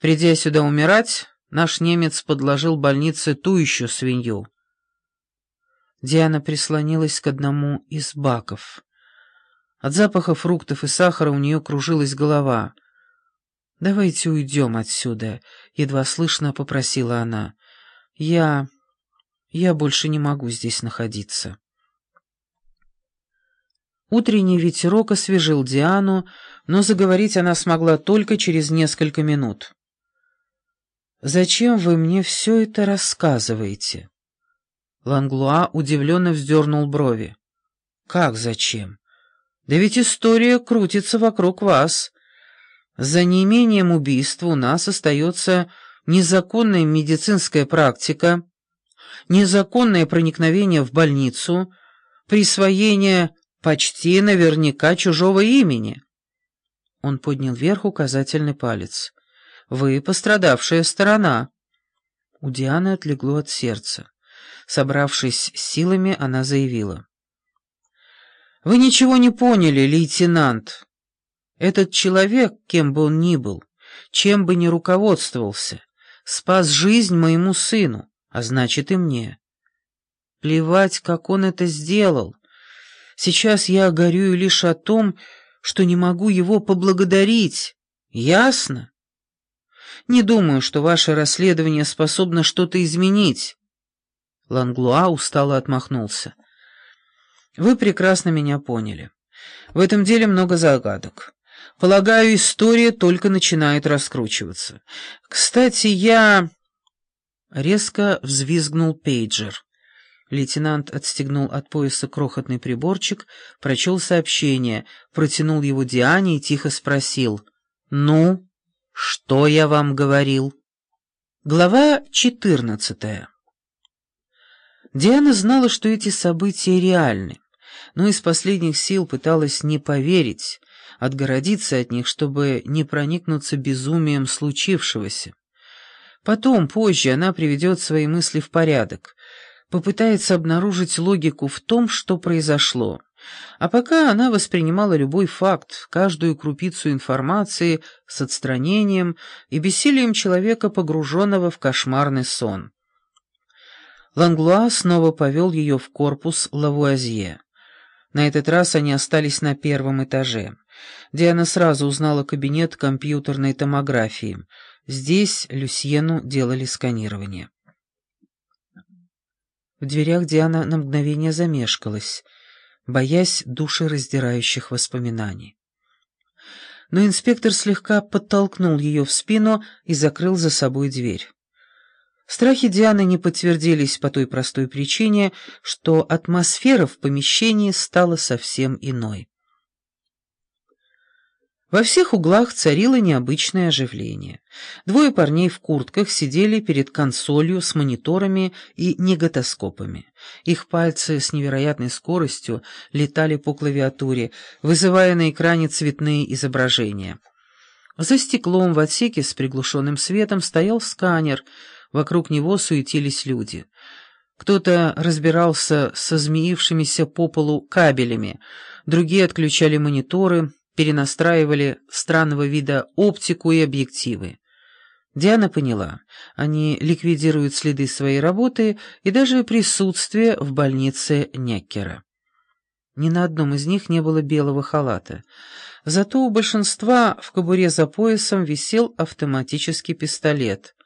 Придя сюда умирать, наш немец подложил больнице ту еще свинью. Диана прислонилась к одному из баков. От запаха фруктов и сахара у нее кружилась голова. «Давайте уйдем отсюда», — едва слышно попросила она. «Я больше не могу здесь находиться». Утренний ветерок освежил Диану, но заговорить она смогла только через несколько минут. «Зачем вы мне все это рассказываете?» Ланглуа удивленно вздернул брови. «Как зачем? Да ведь история крутится вокруг вас. За неимением убийства у нас остается незаконная медицинская практика, незаконное проникновение в больницу, присвоение почти наверняка чужого имени». Он поднял вверх указательный палец. «Вы пострадавшая сторона». У Дианы отлегло от сердца. Собравшись с силами, она заявила. «Вы ничего не поняли, лейтенант. Этот человек, кем бы он ни был, чем бы ни руководствовался, спас жизнь моему сыну, а значит и мне. Плевать, как он это сделал. Сейчас я горюю лишь о том, что не могу его поблагодарить. Ясно? Не думаю, что ваше расследование способно что-то изменить». Ланглуа устало отмахнулся. «Вы прекрасно меня поняли. В этом деле много загадок. Полагаю, история только начинает раскручиваться. Кстати, я...» Резко взвизгнул пейджер. Лейтенант отстегнул от пояса крохотный приборчик, прочел сообщение, протянул его Диане и тихо спросил. «Ну, что я вам говорил?» Глава 14. Диана знала, что эти события реальны, но из последних сил пыталась не поверить, отгородиться от них, чтобы не проникнуться безумием случившегося. Потом, позже, она приведет свои мысли в порядок, попытается обнаружить логику в том, что произошло. А пока она воспринимала любой факт, каждую крупицу информации с отстранением и бессилием человека, погруженного в кошмарный сон. Ланглуа снова повел ее в корпус Лавуазье. На этот раз они остались на первом этаже. Диана сразу узнала кабинет компьютерной томографии. Здесь Люсьену делали сканирование. В дверях Диана на мгновение замешкалась, боясь душераздирающих воспоминаний. Но инспектор слегка подтолкнул ее в спину и закрыл за собой дверь. Страхи Дианы не подтвердились по той простой причине, что атмосфера в помещении стала совсем иной. Во всех углах царило необычное оживление. Двое парней в куртках сидели перед консолью с мониторами и неготоскопами. Их пальцы с невероятной скоростью летали по клавиатуре, вызывая на экране цветные изображения. За стеклом в отсеке с приглушенным светом стоял сканер, вокруг него суетились люди. Кто-то разбирался со змеившимися по полу кабелями, другие отключали мониторы, перенастраивали странного вида оптику и объективы. Диана поняла, они ликвидируют следы своей работы и даже присутствие в больнице Неккера. Ни на одном из них не было белого халата. Зато у большинства в кобуре за поясом висел автоматический пистолет.